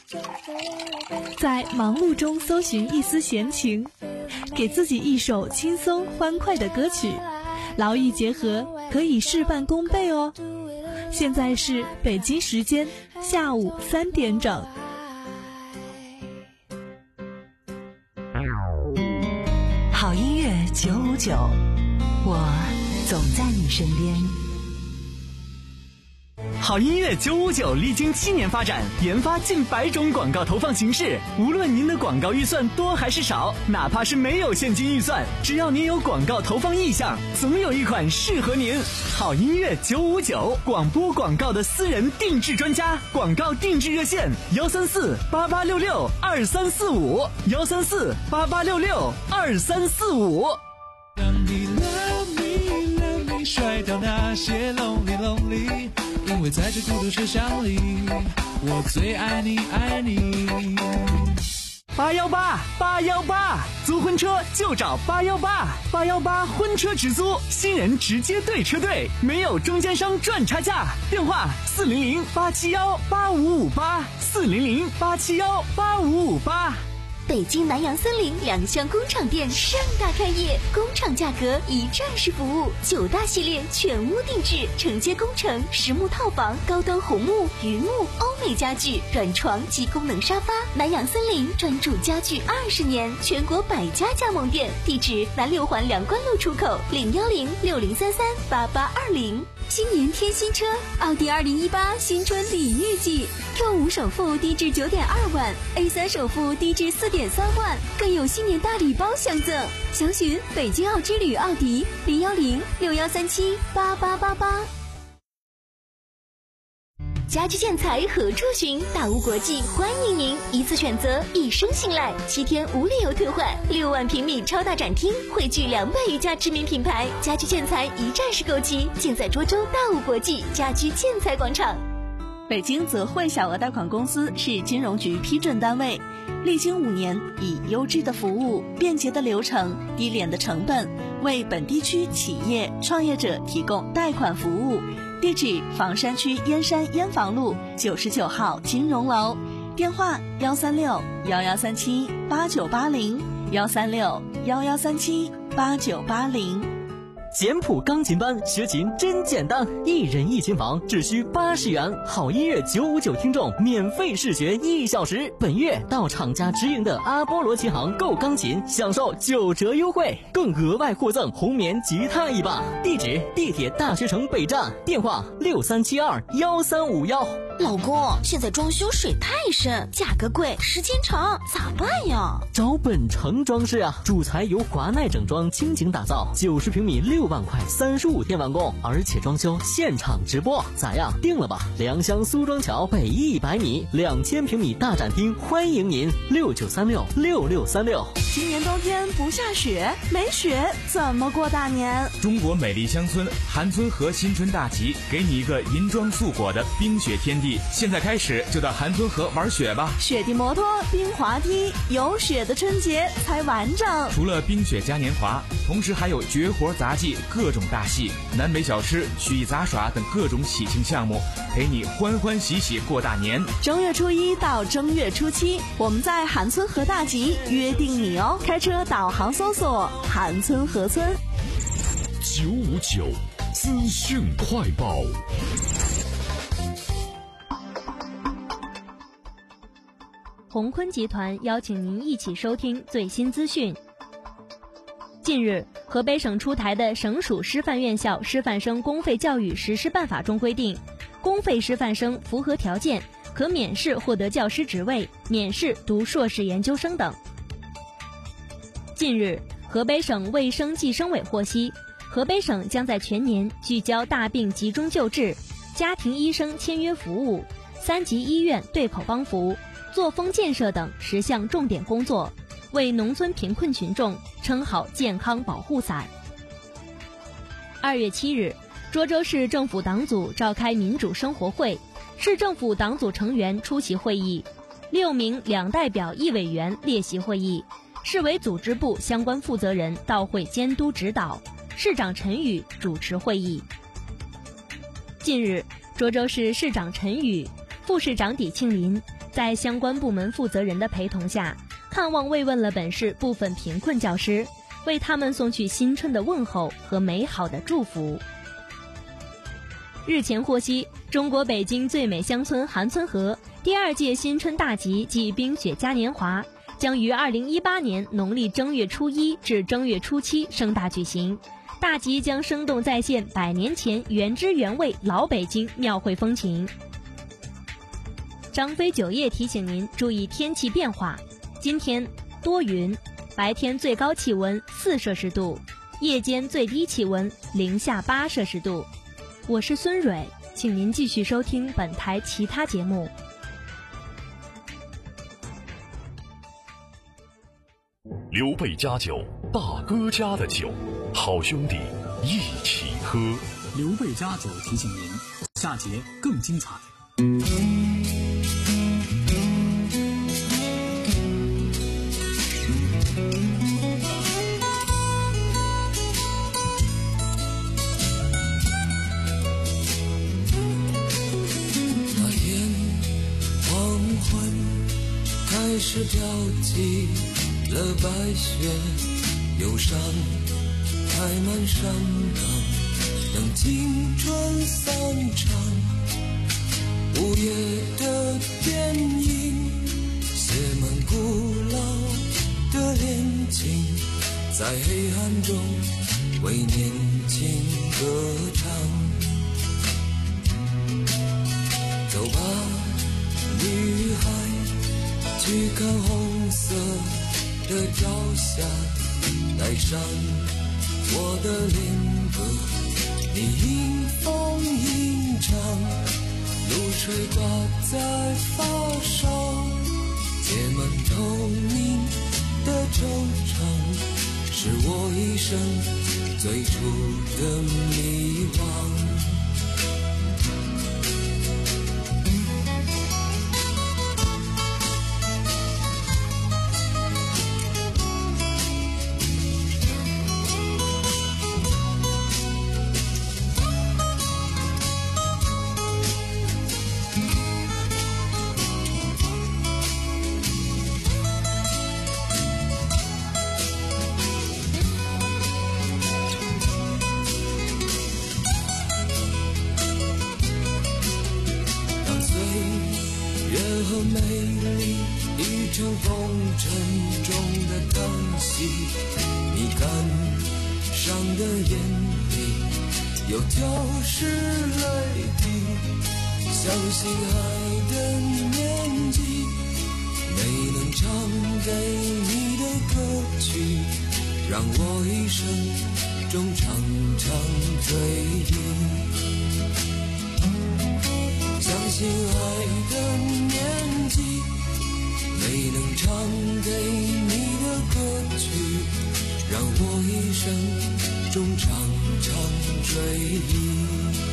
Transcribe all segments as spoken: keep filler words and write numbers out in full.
在忙碌中搜寻一丝闲情，给自己一首轻松欢快的歌曲，劳逸结合，可以事半功倍哦。现在是北京时间下午三点整。 好音乐九五九，我总在你身边。 好音乐九五九历经七年发展，研发近百种广告投放形式。无论您的广告预算多还是少，哪怕是没有现金预算，只要您有广告投放意向，总有一款适合您。好音乐九五九，广播广告的私人定制专家，广告定制热线幺三四八八六六二三四五幺三四八八六六二三四五。 让你 love me love me 甩掉那些 lonely lonely， 因为在这孤独车厢里，我最爱你爱你。 八幺八八幺八，租婚车就找八幺八，八幺八婚车直租，新人直接对车队，没有中间商赚差价。电话四零零八七幺八五五八，四零零八七幺八五五八。 北京南洋森林两厢工厂店盛大开业，工厂价格一站式服务，九大系列全屋定制，承接工程、实木套房、高端红木、榆木、欧美家具、软床及功能沙发。南洋森林专注家具二十年，全国百家加盟店，地址南六环两关路出口，零幺零六零三三八八二零。新年添新车，奥迪二零一八新春礼遇季 ，Q 五首付低至九点二万 ，A 三首付低至四点三万，更有新年大礼包相赠。详询北京奥之旅奥迪零幺零六幺三七八八八八。家居建材何处寻？大屋国际欢迎您，一次选择，一生信赖，七天无理由退换，六万平米超大展厅，汇聚两百余家知名品牌，家居建材一站式购齐，尽在涿州大屋国际家居建材广场。 北京泽汇小额贷款公司是金融局批准单位，历经五年，以优质的服务、便捷的流程、低廉的成本，为本地区企业创业者提供贷款服务。地址：房山区燕山燕房路九十九号金融楼，电话：幺三六幺幺三七八九八零幺三六幺幺三七八九八零。 简谱钢琴班学琴真简单，一人一琴房只需八十元，好音乐九五九听众免费试学一小时。本月到厂家直营的阿波罗琴行购钢琴，享受九折优惠，更额外获赠红棉吉他一把。地址：地铁大学城北站，电话六三七二幺三五幺。 老公，现在装修水太深，价格贵，时间长，咋办呀？ 找本城装饰啊，主材由华奈整装倾情打造，九十平米六万块，三十五天完工，而且装修现场直播，咋样？定了吧？良乡苏庄桥北一百米，两千平米大展厅，欢迎您，六九三六六六三六。 今年冬天不下雪，没雪怎么过大年？ 中国美丽乡村韩村河新春大集，给你一个银装素裹的冰雪天地。现在开始就到韩村河玩雪吧， 雪地摩托、冰滑梯，有雪的春节才完整。 除了冰雪嘉年华，同时还有绝活杂技、各种大戏、南北小吃、曲艺杂耍等各种喜庆项目，陪你欢欢喜喜过大年。 正月初一到正月初七，我们在韩村河大集约定你哦。开车导航搜索韩村河村。 九五九资讯快报。 鸿坤集团邀请您一起收听最新资讯。近日，河北省出台的《省属师范院校师范生公费教育实施办法》中规定，公费师范生符合条件，可免试获得教师职位，免试读硕士研究生等。近日，河北省卫生计生委获悉，河北省将在全年聚焦大病集中救治、家庭医生签约服务、三级医院对口帮扶、作风建设等十项重点工作，为农村贫困群众撑好健康保护伞。二月七日，涿州市政府党组召开民主生活会，市政府党组成员出席会议，六名两代表一委员列席会议，市委组织部相关负责人到会监督指导，市长陈宇主持会议。近日，涿州市市长陈宇、副市长李庆林、 在相关部门负责人的陪同下，看望慰问了本市部分贫困教师，为他们送去新春的问候和美好的祝福。日前获悉，中国北京最美乡村韩村河第二届新春大集暨冰雪嘉年华将于二零一八年农历正月初一至正月初七盛大举行。大集将生动再现百年前原汁原味老北京庙会风情。张飞酒业提醒您注意天气变化，今天多云，白天最高气温四摄氏度，夜间最低气温零下八摄氏度。我是孙蕊，请您继续收听本台其他节目。 刘备家酒，大哥家的酒，好兄弟一起喝。 刘备家酒提醒您，下节更精彩。 那天黄昏开始飘起了白雪，忧伤开满山岗，等青春散场。午夜的电影写满古老的恋情，在黑暗中为年轻歌唱。走吧，女孩，去看红色的朝霞，带上我的恋歌，你迎风吟唱，露水挂在发梢，结满透明的惆怅，是我一生最初的迷惘。美丽已成风尘中的叹息，你感伤的眼里有浇湿泪滴，相信爱的年纪，没能唱给你的歌曲，让我一生中常常追忆。相信爱的年纪，没能唱给你的歌曲，让我一生中常常追忆。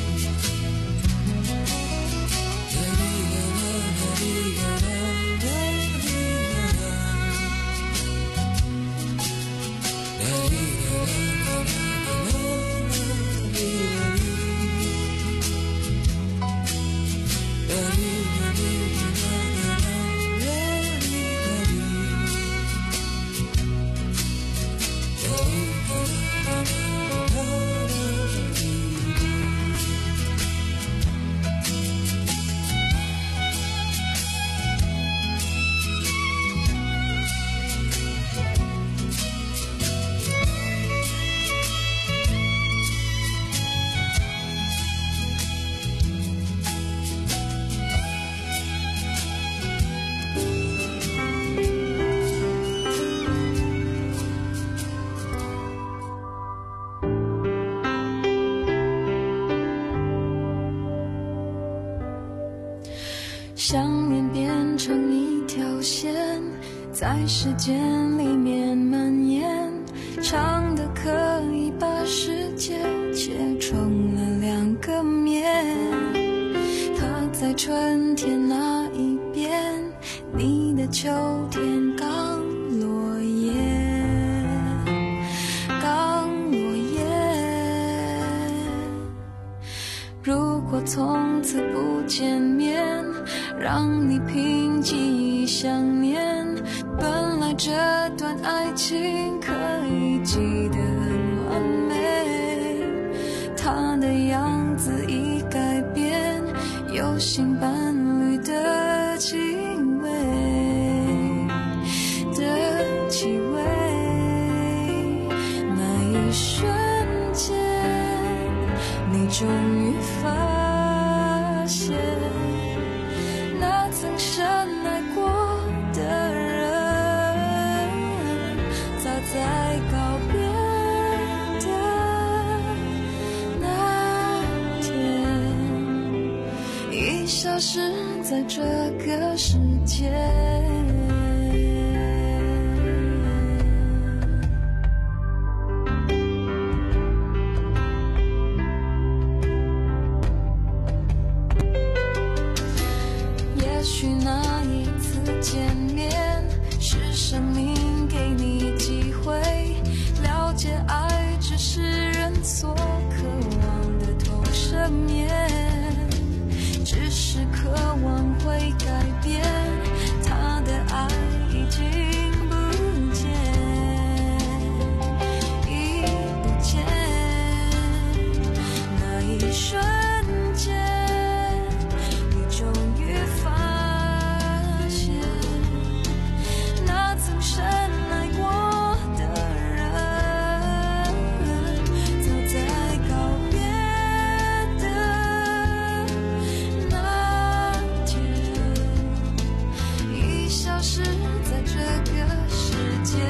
想念变成一条线，在时间里面蔓延，长的可以把世界切成了两个面。它在春天那一边，你的秋天刚落叶，刚落叶。如果从此不见面， 让你凭记忆想念。本来这段爱情可以记得很完美，他的样子已改变，有新伴侣的气味的气味。那一瞬间，你终于发现，那曾深爱过的人，早在告别的那天，已消失在这个世界。也许那一次见面，是生命给你机会，了解爱只是人所渴望的同生面，只是渴望会改变，他的爱已经不见，已不见。那一瞬间，你终于发现，那曾深爱过的人，早在告别的那天，已消失在这个世界。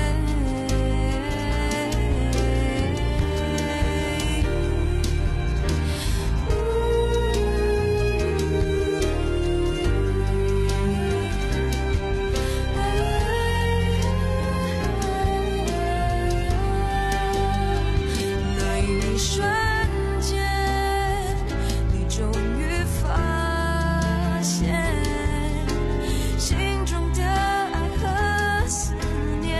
那一瞬间，你终于发现，心中的爱和思念，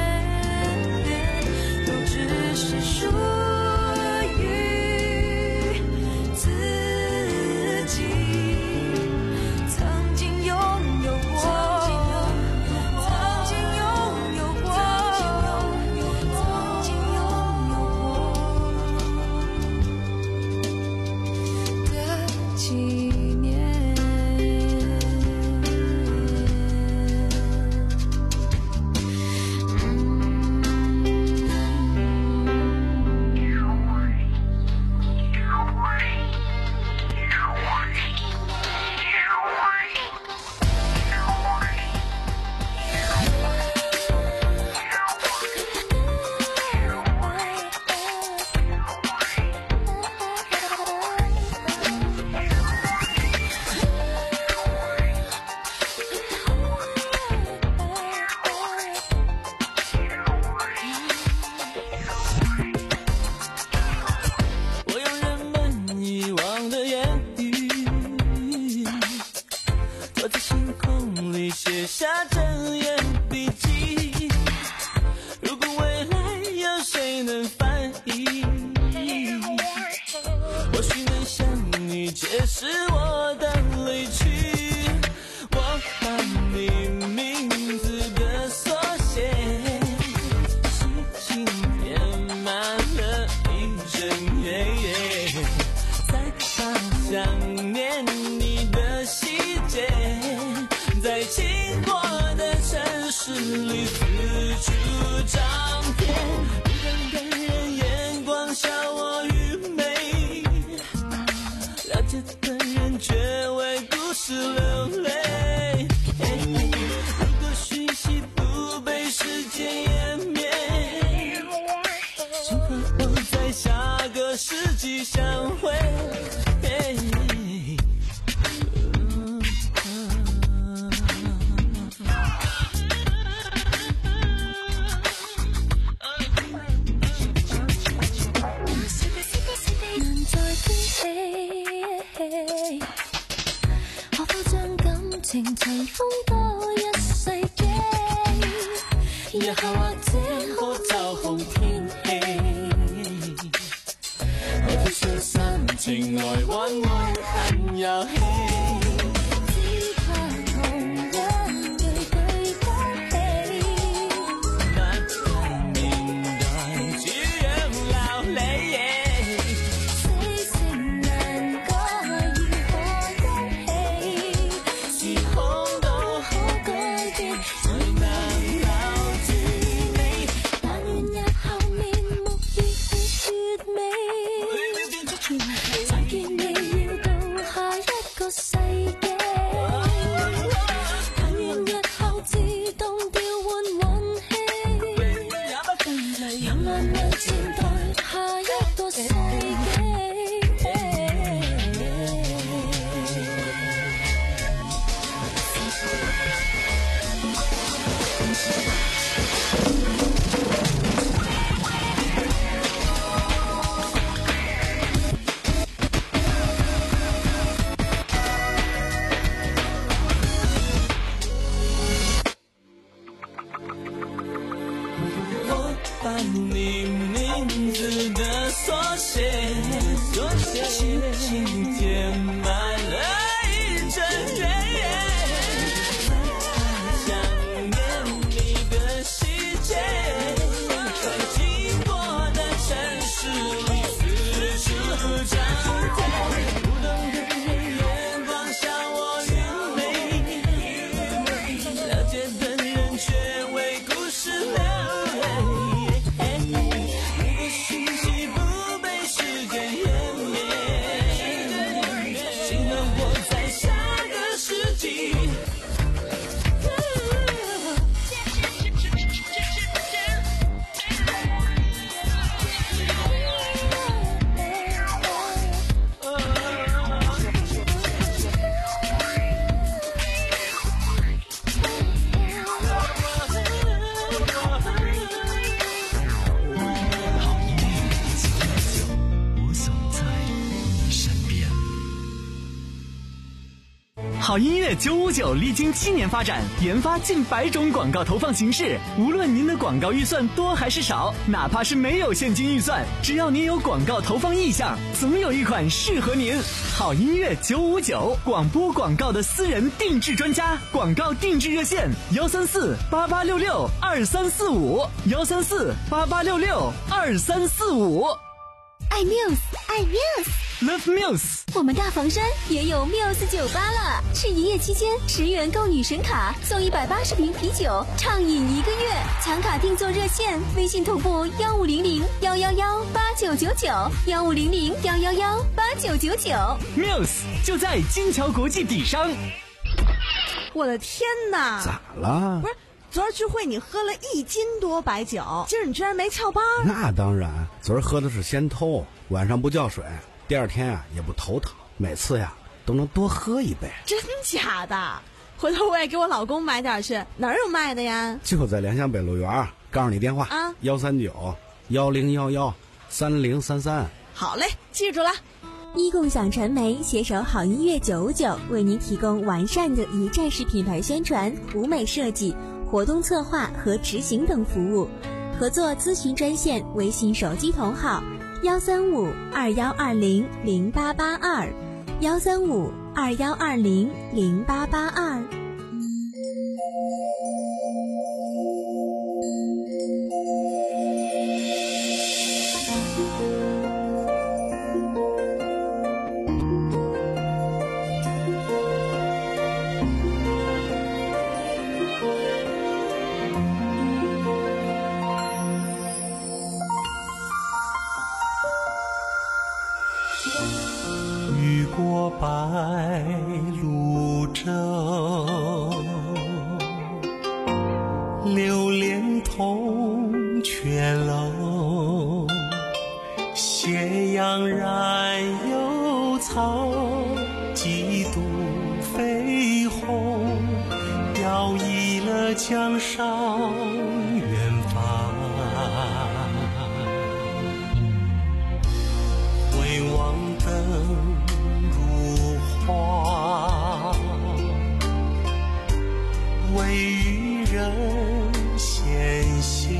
都只是属于自己。曾经拥有过，曾经拥有过，曾经拥有过的纪念。 我用人们遗忘的言语，我在星空里写下真言笔记。如果未来有谁能翻译，或许能向你解释我的离去。我把你名字的缩写，细心填满了一整页，再把想念你的细节，在经过的城市里四处张贴。不敢的人眼光笑我愚昧，了解的人却为故事流泪。如果讯息不被时间湮灭，请和我在下个世纪相会。 能再牽起，可否將感情塵封多一世紀？日後或者可找紅天氣，可否將心情來玩玩很遊戲？ 好音乐九五九历经七年发展，研发近百种广告投放形式。无论您的广告预算多还是少，哪怕是没有现金预算，只要您有广告投放意向，总有一款适合您。好音乐九五九，广播广告的私人定制专家，广告定制热线：幺三四八八六六二三四五，幺三四八八六六二三四五。 爱 Muse， 爱 Muse，Love Muse。 我们大房山也有 Muse 酒吧了，是营业期间十元购女神卡送一百八十瓶啤酒，畅饮一个月。抢卡订座热线：微信同步幺五零零幺幺幺八九九九，幺五零零幺幺幺八九九九。 Muse 就在金桥国际底商。 我的天哪！ 咋了？ 不是。昨儿聚会你喝了一斤多白酒，今儿你居然没翘班？ 那当然，昨儿喝的是仙偷，晚上不叫水，第二天啊也不头疼，每次呀都能多喝一杯。 真假的？回头我也给我老公买点去，哪儿有卖的呀？ 就在联想北路园，告诉你电话啊，幺三九幺零幺幺三零三三。 好嘞，记住了。 一共享传媒携手好音乐九五九，为您提供完善的一站式品牌宣传、舞美设计、活动策划和执行等服务。合作咨询专线：微信手机同号幺三五二幺二零零八八二，幺三五二幺二零零八八二。 雨过白鹭洲，流连铜雀楼。斜阳染幽草，几度飞鸿，摇曳了江上远方。回望灯如画，为渔人纤袖，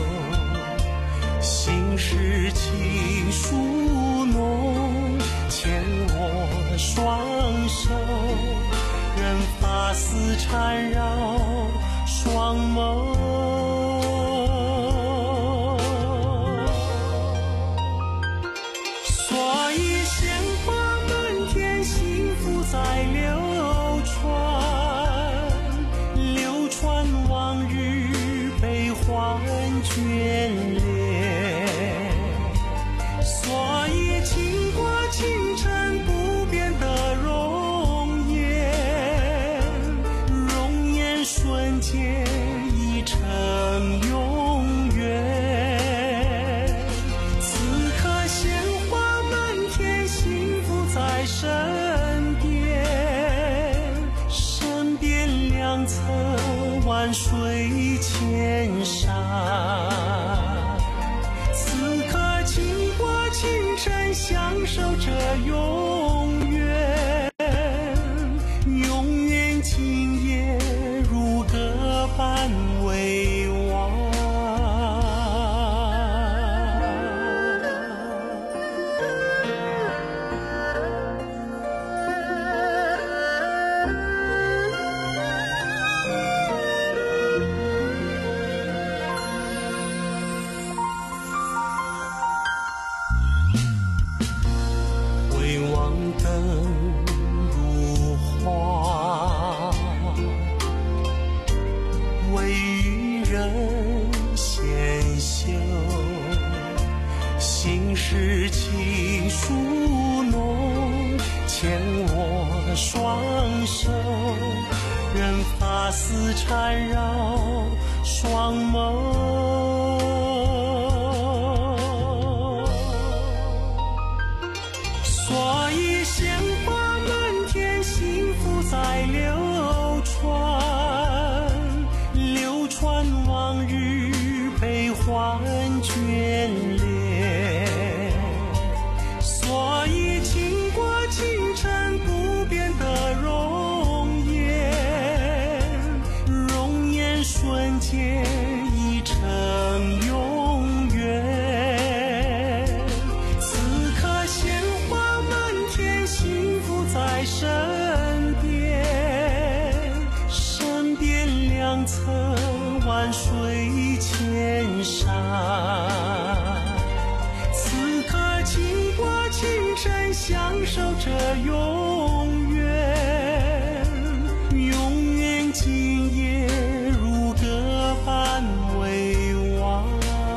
心事情疏浓，牵我双手，任发丝缠绕双眸。在流传，流传往日悲欢眷恋，所以倾国倾城不变的容颜，容颜瞬间已成永远。此刻鲜花满天，幸福在身。两侧万水千山，此刻倾国倾城，享受着永远，永远今夜如歌般微望。心事情疏浓，牵我双手，任发丝缠绕双眸。所以鲜花满天，幸福在流传，流传往日悲欢眷恋，所以倾国倾城不变的容万水千山。此刻倾国倾城，享受着永远，永远今夜如歌般委婉。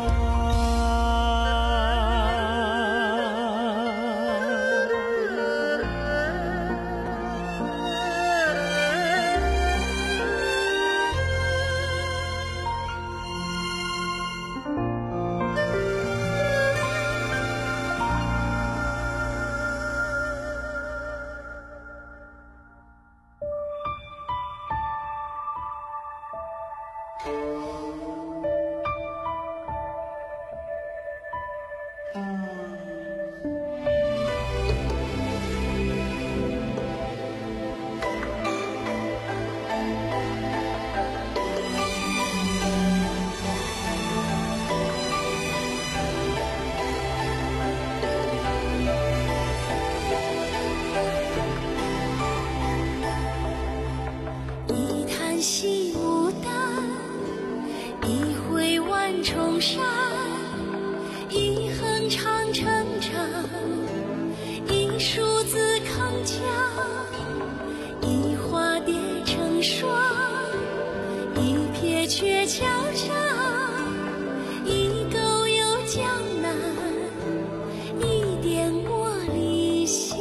西牡丹，一回万重山，一横长城长，一竖字铿锵，一花叠成双，一撇鹊桥上，一钩游江南，一点茉莉香。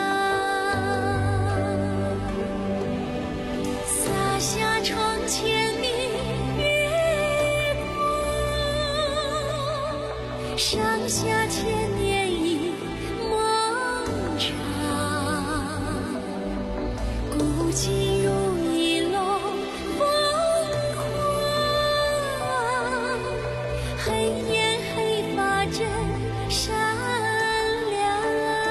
下窗前明月光，上下千年一梦长。古今如一龙凤凰，黑眼黑发真善良。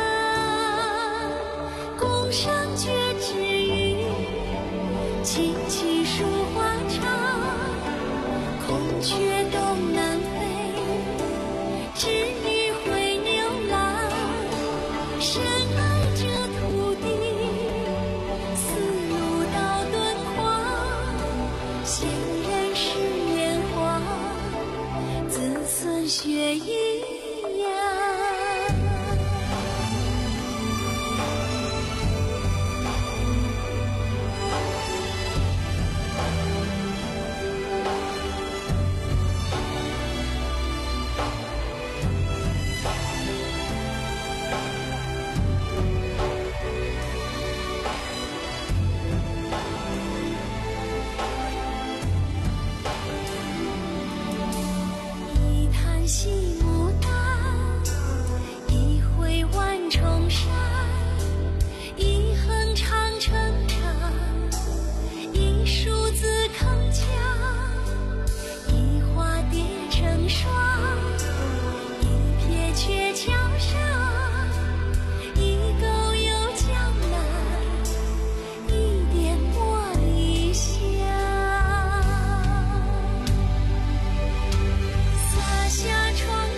宫上绝止语，琴棋书画唱，孔雀东南飞，织女会牛郎。深爱这土地，丝路到敦煌，先人是炎黄，子孙血一样。西牡丹，一回万重山，一横长城长，一竖字铿锵，一花叠成双，一撇鹊桥上，一钩游江南，一点茉莉香。下窗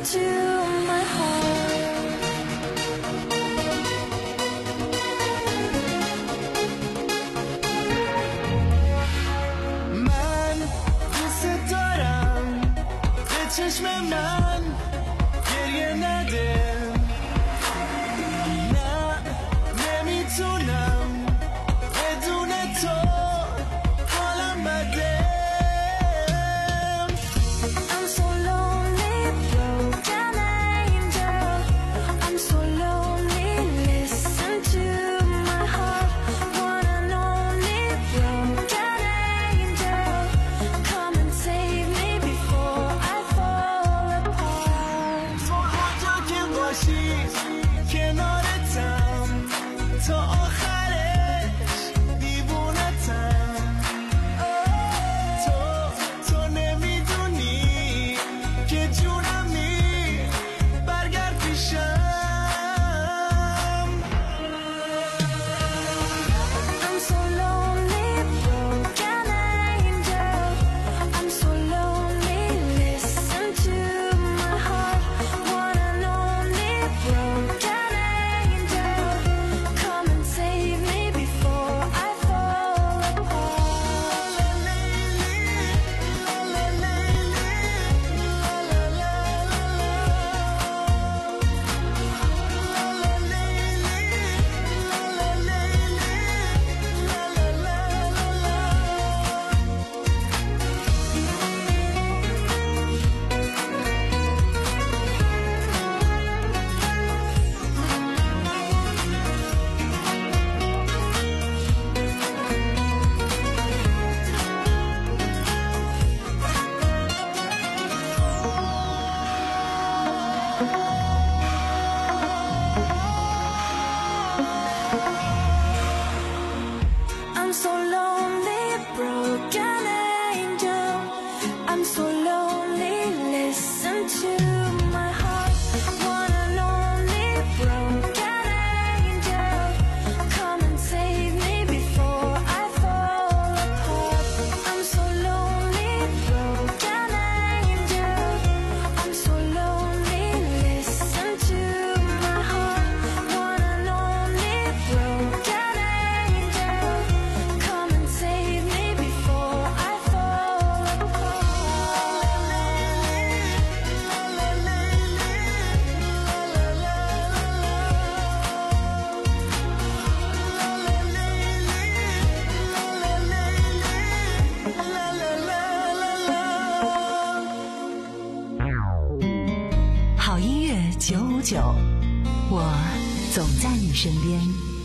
九五九，我总在你身边。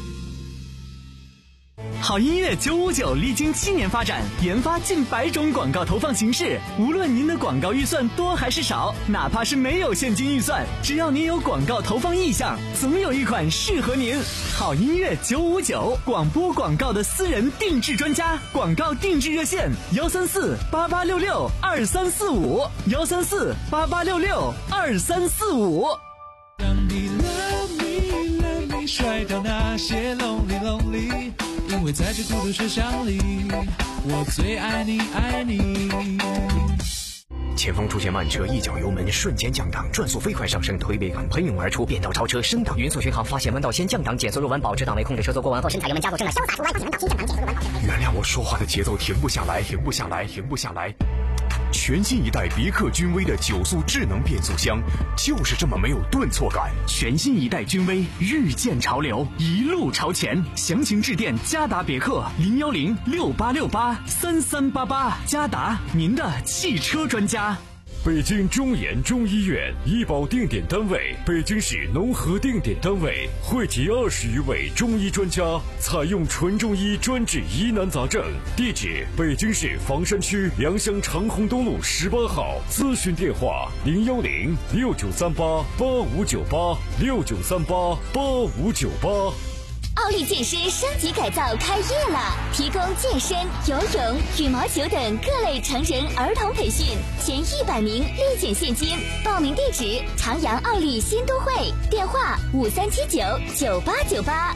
好音乐九五九历经七年发展，研发近百种广告投放形式。无论您的广告预算多还是少，哪怕是没有现金预算，只要您有广告投放意向，总有一款适合您。好音乐九五九，广播广告的私人定制专家，广告定制热线：幺三四八八六六二三四五，幺三四八八六六二三四五。 当你 love me love me 甩掉那些 lonely lonely， 因为在这孤独车厢里，我最爱你爱你。 前方出现慢车，一脚油门瞬间降档，转速飞快上升，推背感喷涌而出，变道超车升档，匀速巡航，发现弯道先降档，减速入弯，保持档位，控制车速过弯后，身踩油门加速，正在潇洒出弯，发现弯道先降档，减速入弯后。 原谅我说话的节奏停不下来，停不下来，停不下来。全新一代别克君威的九速智能变速箱，就是这么没有顿挫感。 全新一代君威，日渐潮流，一路朝前。详情致电嘉达别克零幺零六八六八三三八八，嘉达，您的汽车专家。 北京中研中医院医保定点单位，北京市农合定点单位，汇集二十余位中医专家，采用纯中医专治疑难杂症。地址：北京市房山区良乡长虹东路十八号。咨询电话：零幺零六九三八八五九八六九三八八五九八。 奥利健身升级改造开业了，提供健身、游泳、羽毛球等各类成人儿童培训，前一百名立减现金。报名地址：长阳奥利新都会，电话五三七九九八九八。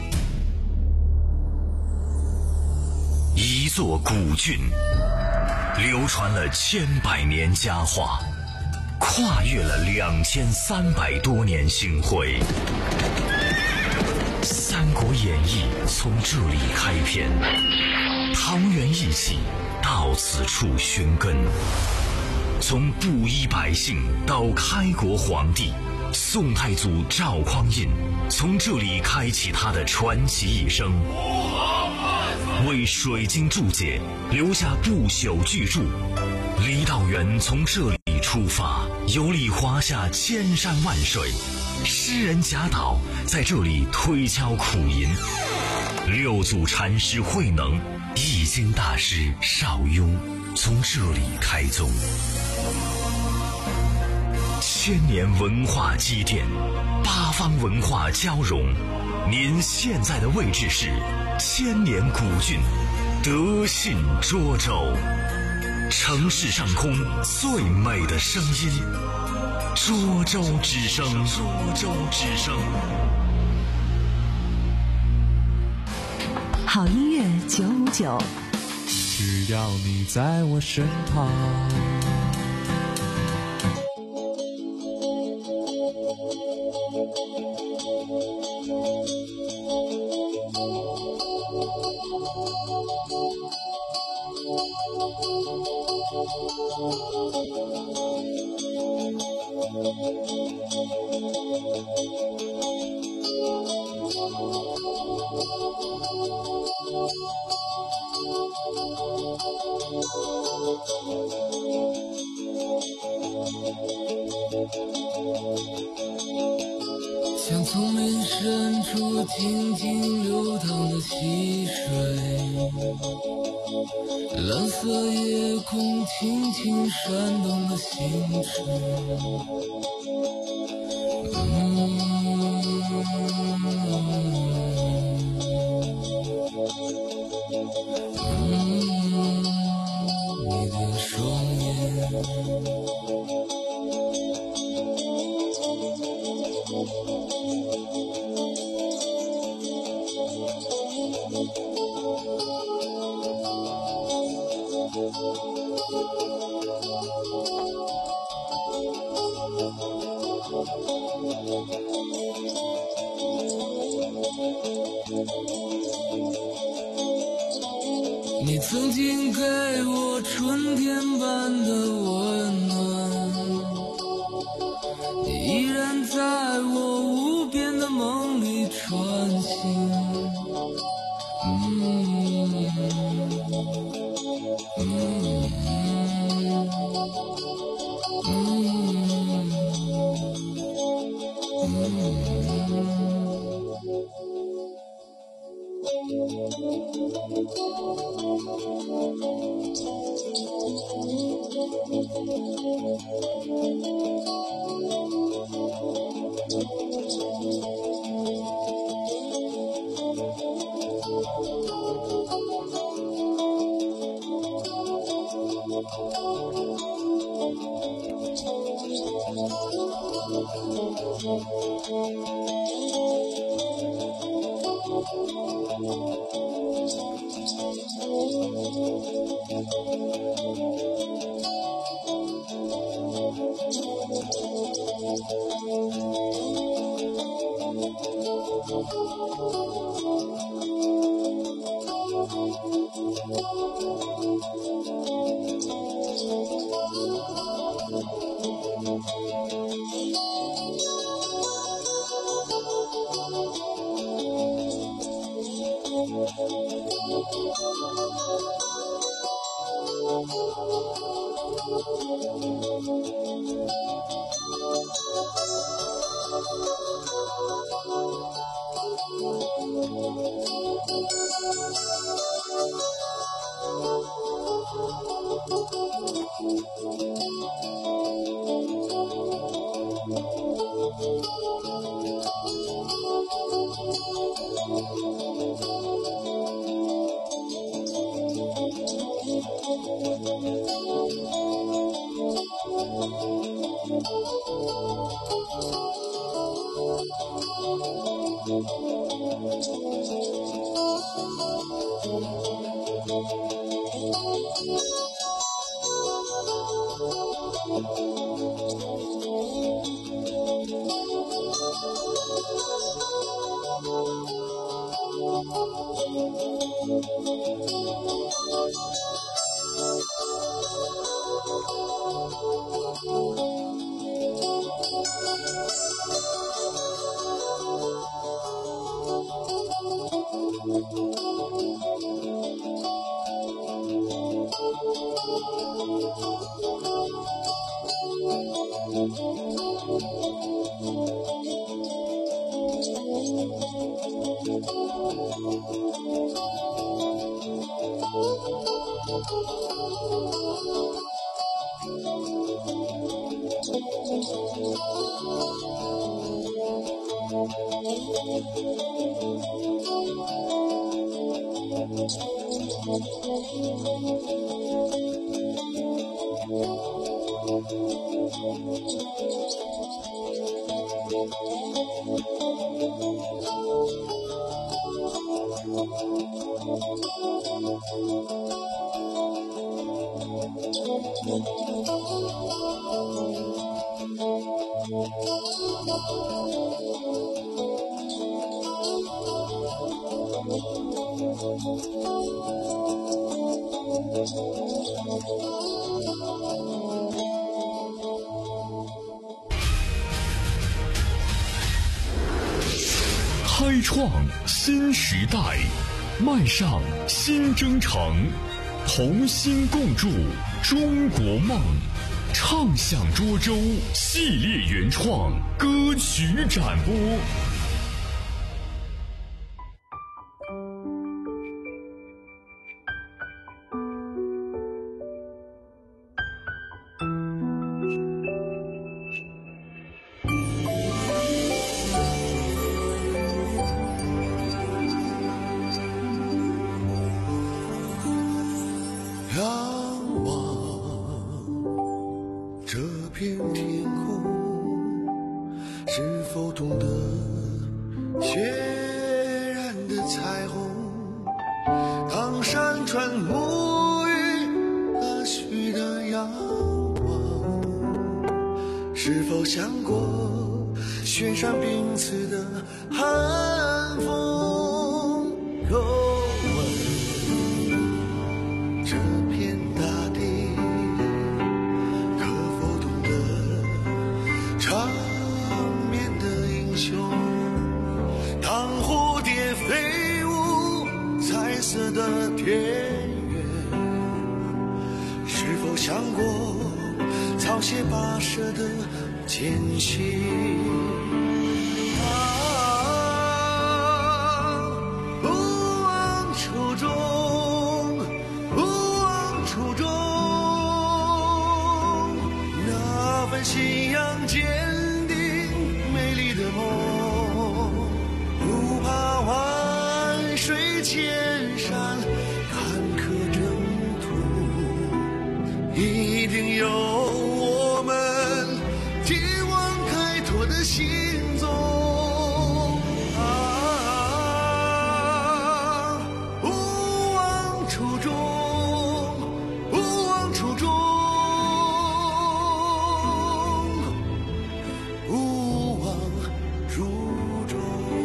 一座古郡，流传了千百年佳话， 跨越了两千三百多年星辉。《三国演义》从这里开篇，桃园一起到此处寻根。从布衣百姓到开国皇帝，宋太祖赵匡胤从这里开启他的传奇一生，为水晶注解留下不朽巨著。郦道元从这里出发，游历华夏千山万水，诗人贾岛在这里推敲苦吟，六祖禅师慧能、易经大师邵雍从这里开宗。千年文化积淀，八方文化交融。您现在的位置是千年古郡德信涿州，城市上空最美的声音，涿州之声。涿州之声。 好音乐九五九， 只要你在我身旁。 像从门深处静静流淌的溪水，蓝色夜空轻轻闪动的星辰。嗯，嗯，你的双眼。你曾经给我春天般的温暖，你依然在我无边的梦里穿行。嗯嗯开创新时代，迈上新征程，同心共筑中国梦。畅享涿州系列原创歌曲展播。 是否想过雪山冰刺的寒风？够问这片大地，可否懂得长眠的英雄？当蝴蝶飞舞彩色的田园，是否想过草鞋跋涉的艰辛？啊，不忘初衷，不忘初衷，那份信仰坚定美丽的梦，不怕万水千山坎坷征途，一定有心中啊，不忘初衷，不忘初衷，不忘初衷。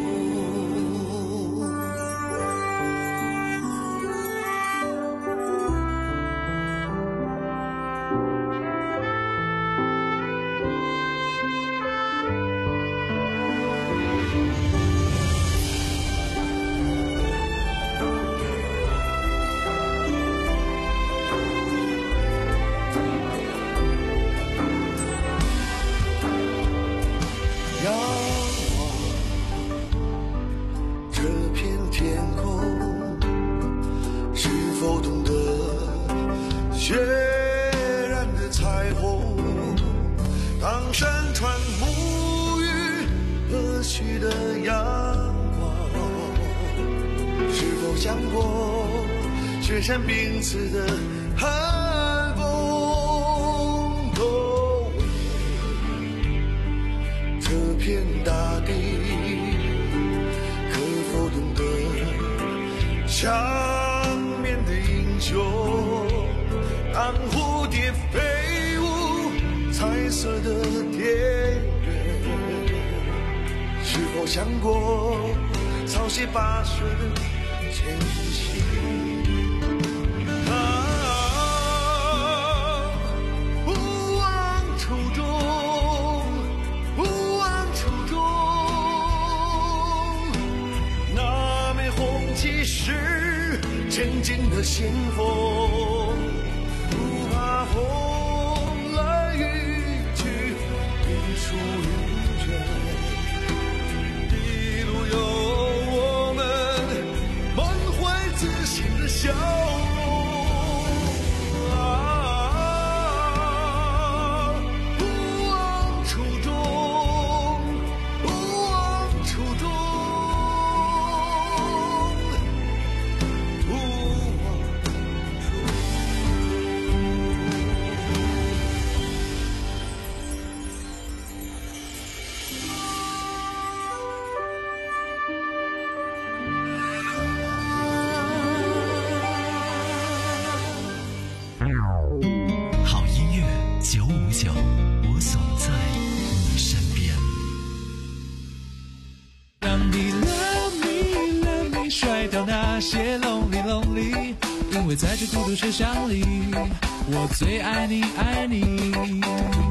血染的彩虹，当山川沐浴和煦的阳光，是否想过雪山冰刺的寒风？都为这片大地，可否懂得强面的英雄？当蝴蝶飞舞彩色的田园，是否想过草鞋跋涉的艰辛？ 静静的信奉，不怕风来雨去，笔触云卷，一路有我们满怀自信的笑容。 些 lonely lonely， 因为在这孤独车厢里，我最爱你爱你。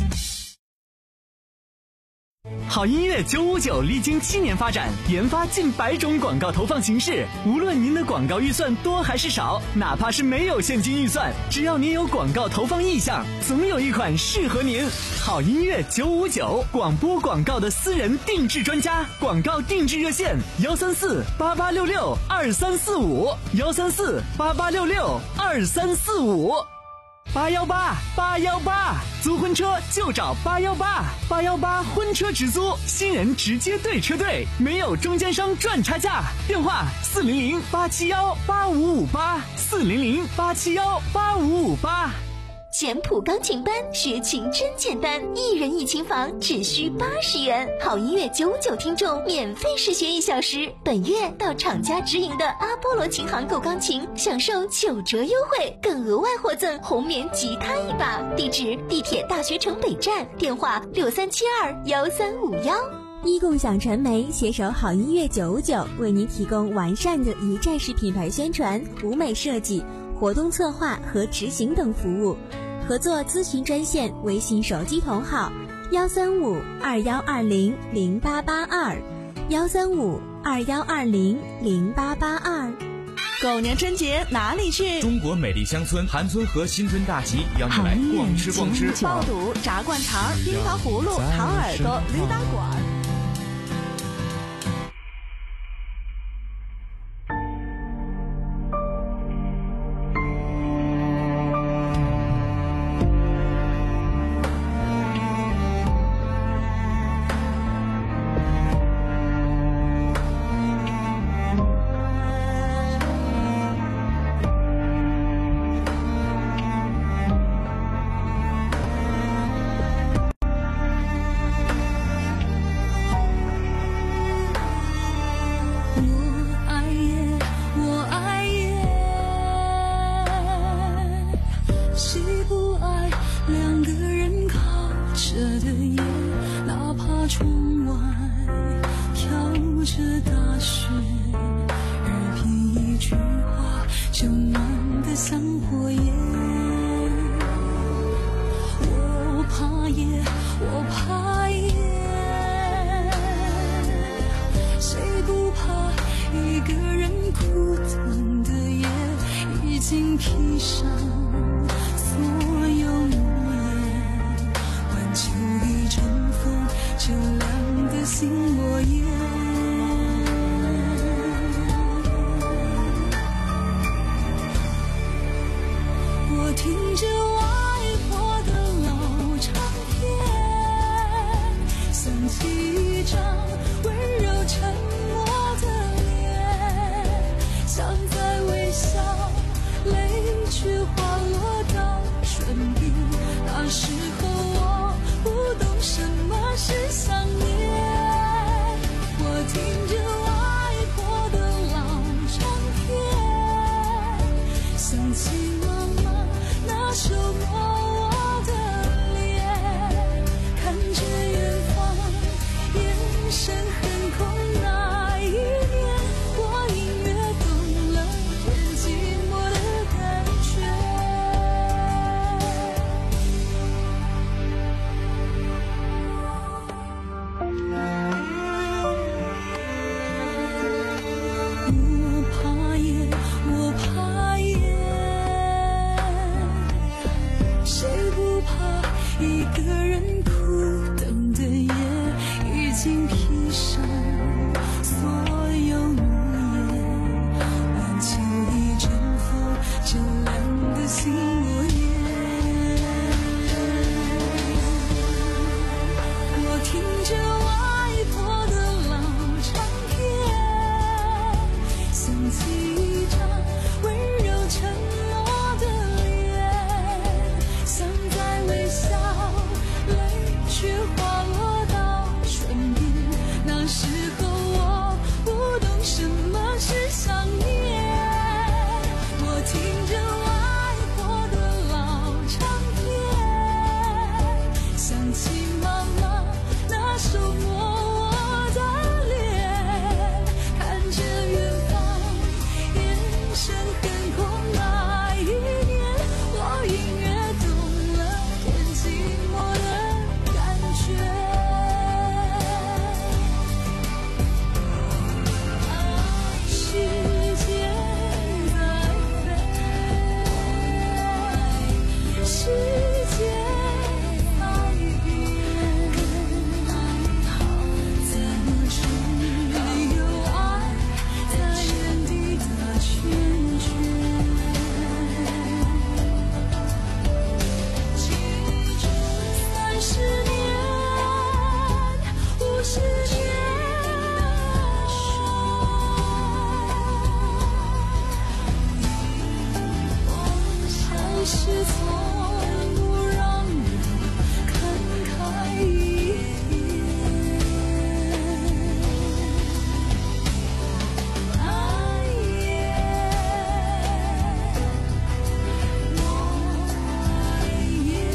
好音乐九五九历经七年发展，研发近百种广告投放形式。无论您的广告预算多还是少，哪怕是没有现金预算，只要您有广告投放意向，总有一款适合您。好音乐九五九，广播广告的私人定制专家，广告定制热线：幺三四八八六六二三四五，幺三四八八六六二三四五。八幺八八幺八，租婚车就找八幺八，八幺八婚车直租，新人直接对车队，没有中间商赚差价。电话四零零八七幺八五五八，四零零八七幺八五五八。 简谱钢琴班学琴真简单，一人一琴房只需八十元。好音乐九五九听众免费试学一小时，本月到厂家直营的阿波罗琴行购钢琴，享受九折优惠，更额外获赠红棉吉他一把。地址：地铁大学城北站，电话六三七二幺三五幺。 一共享传媒携手好音乐九五九，为您提供完善的一站式品牌宣传、舞美设计、活动策划和执行等服务。合作咨询专线：微信手机同号幺三五二幺二零零八八二，幺三五二幺二零零八八二。 狗年春节哪里去？ 中国美丽乡村韩村和新春大集邀你来逛吃逛吃， 爆肚、炸灌肠、冰糖葫芦、糖耳朵、驴打滚。 紧披上所有诺言，篮球一阵风，这两个心落叶。我听着外婆的老唱片，想起一张温柔沉默的脸，像在微笑，泪却滑落到唇边。那时候我不懂什么是想念，我听着外婆的老唱片，想起妈妈那手摸我的脸，看着远方眼神很空。那一年我隐约懂了点寂寞的感觉。时间在飞，时间在变，怎么处理有爱在原地的圈圈？记住三十年、五十年，还是从不让人看开一眼。爱也，我也。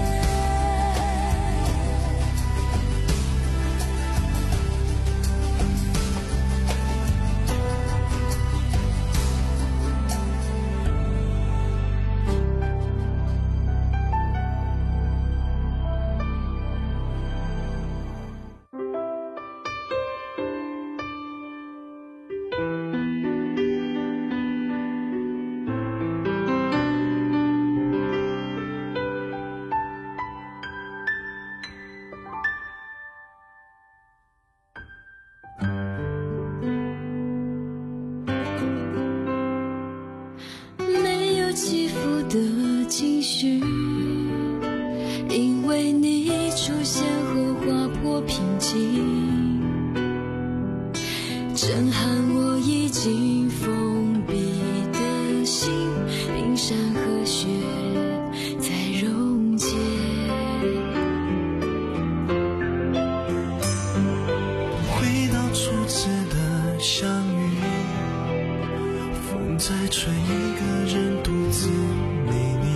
没有起伏的情绪，因为你出现后划破平静，震撼我已经封闭的心，冰山和雪在溶解。 回到初次的相遇，风在吹，一个人独自美丽。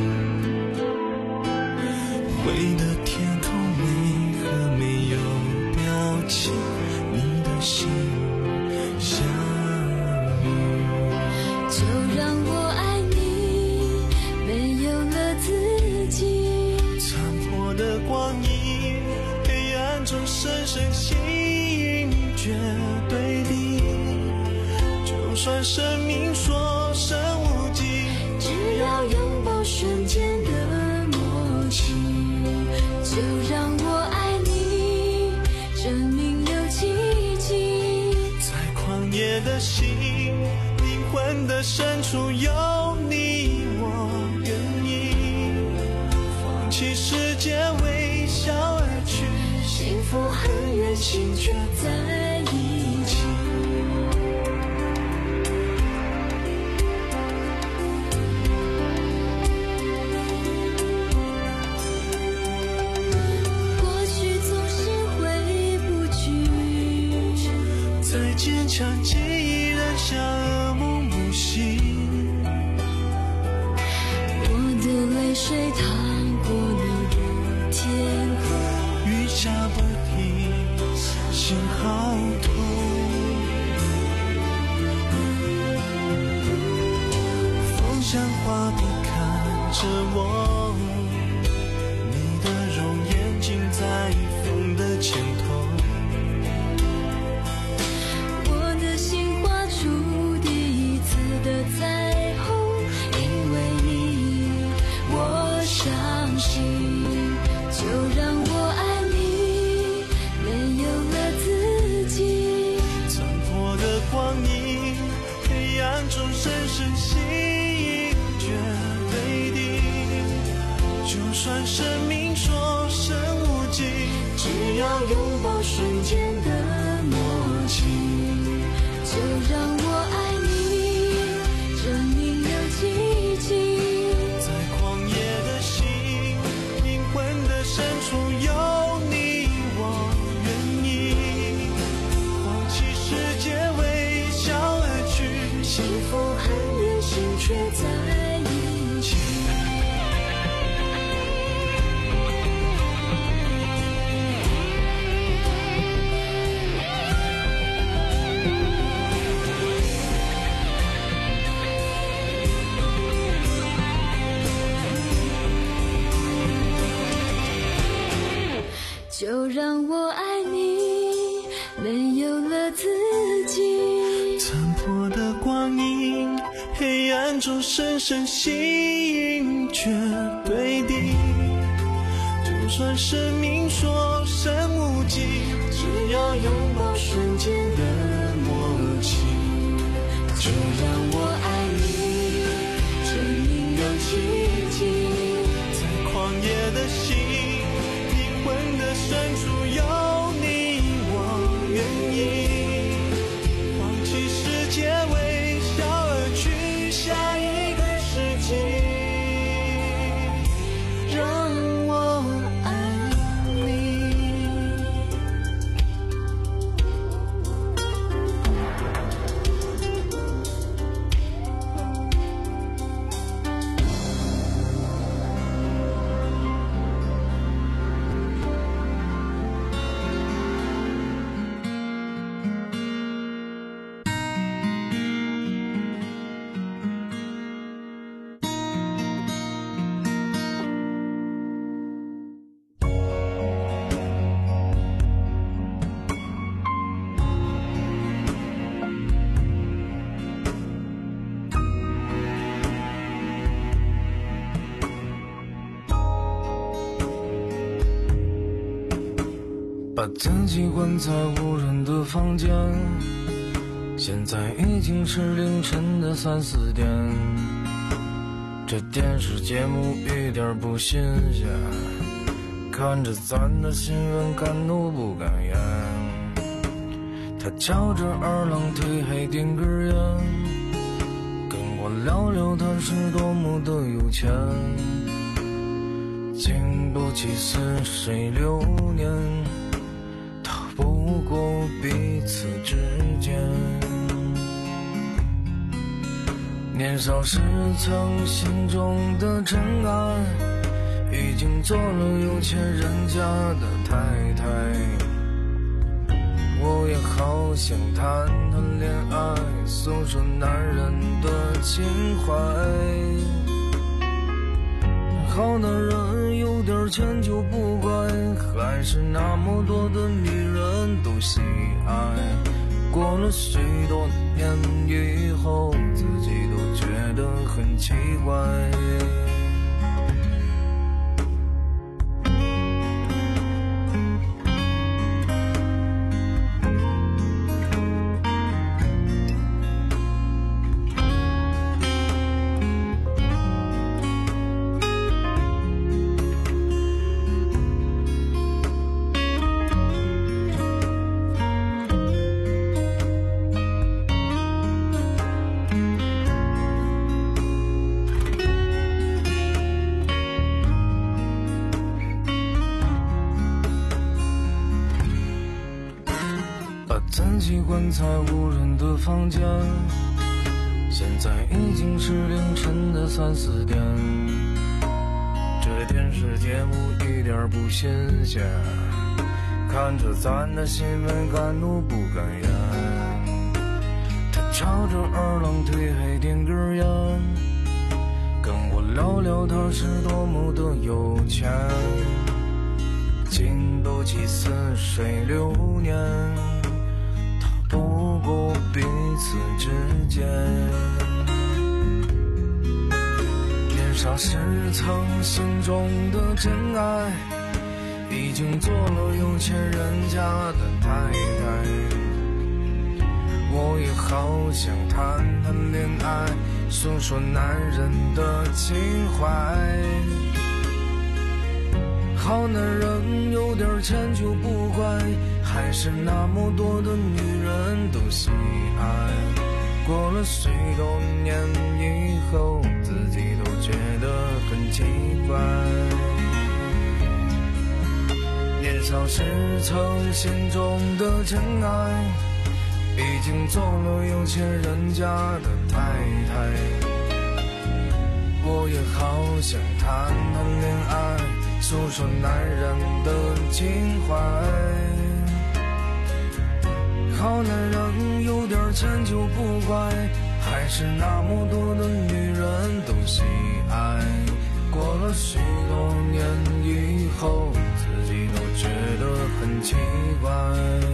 灰的天空为何没有表情？你的心像雨。 就让我爱你，没有了自己。 残破的光阴，黑暗中深深心觉对立。就算生命所剩无几， 只要拥抱瞬间的默契。就让我爱你，证明有奇迹。 在旷野的心，灵魂的深处有你，我愿意放弃时间，微笑而去。 幸福很远，心却在一起。过去总是回不去， 再坚强记忆仍像噩梦不醒。 我的泪水淌过你的天空， 雨下不停，心好痛。风像画笔看着我，你的容颜尽在风的前头。 我的心画出第一次的彩拥抱瞬间的默契，就让我爱你，证明有奇迹。 在狂野的心，灵魂的深处有你我愿意，放弃世界微笑而去， 幸福很远，心却在一起。就让我爱你，没有了自己。 残破的光阴，黑暗中深深吸引却对敌。就算生命所剩无几，只要拥抱瞬间的默契。就让我爱你，证明有奇迹。在狂野的心，灵魂的深处有你我愿意，放弃世界微笑而去下一个世纪，让我爱你。 把自己关在无人的房间，现在已经是凌晨的三四点，这电视节目一点不新鲜，看着咱的新闻敢怒不敢言。他翘着二郎腿还点根烟，跟我聊聊他是多么的有钱，经不起似水流年，不过彼此之间。年少时曾心中的真爱，已经做了有钱人家的太太。我也好想谈谈恋爱，诉说男人的情怀。好男人有点钱就不乖，还是那么多的女人都喜爱。过了许多年以后，自己都觉得很奇怪。自己关在无人的房间，现在已经是凌晨的三四点，这电视节目一点不新鲜，看着咱的新闻敢怒不敢言。他翘着二郎腿还点根烟，跟我聊聊他是多么的有钱，经不起似水流年，不过彼此之间。年少时曾心中的真爱，已经做了有钱人家的太太。我也好想谈谈恋爱，诉说男人的情怀。 好男人有点钱就不怪，还是那么多的女人都喜爱。过了许多年以后，自己都觉得很奇怪。年少时曾心中的真爱，毕竟做了有钱人家的太太。我也好想谈谈恋爱，诉说男人的情怀。好男人有点钱就不怪，还是那么多的女人都喜爱。过了许多年以后，自己都觉得很奇怪。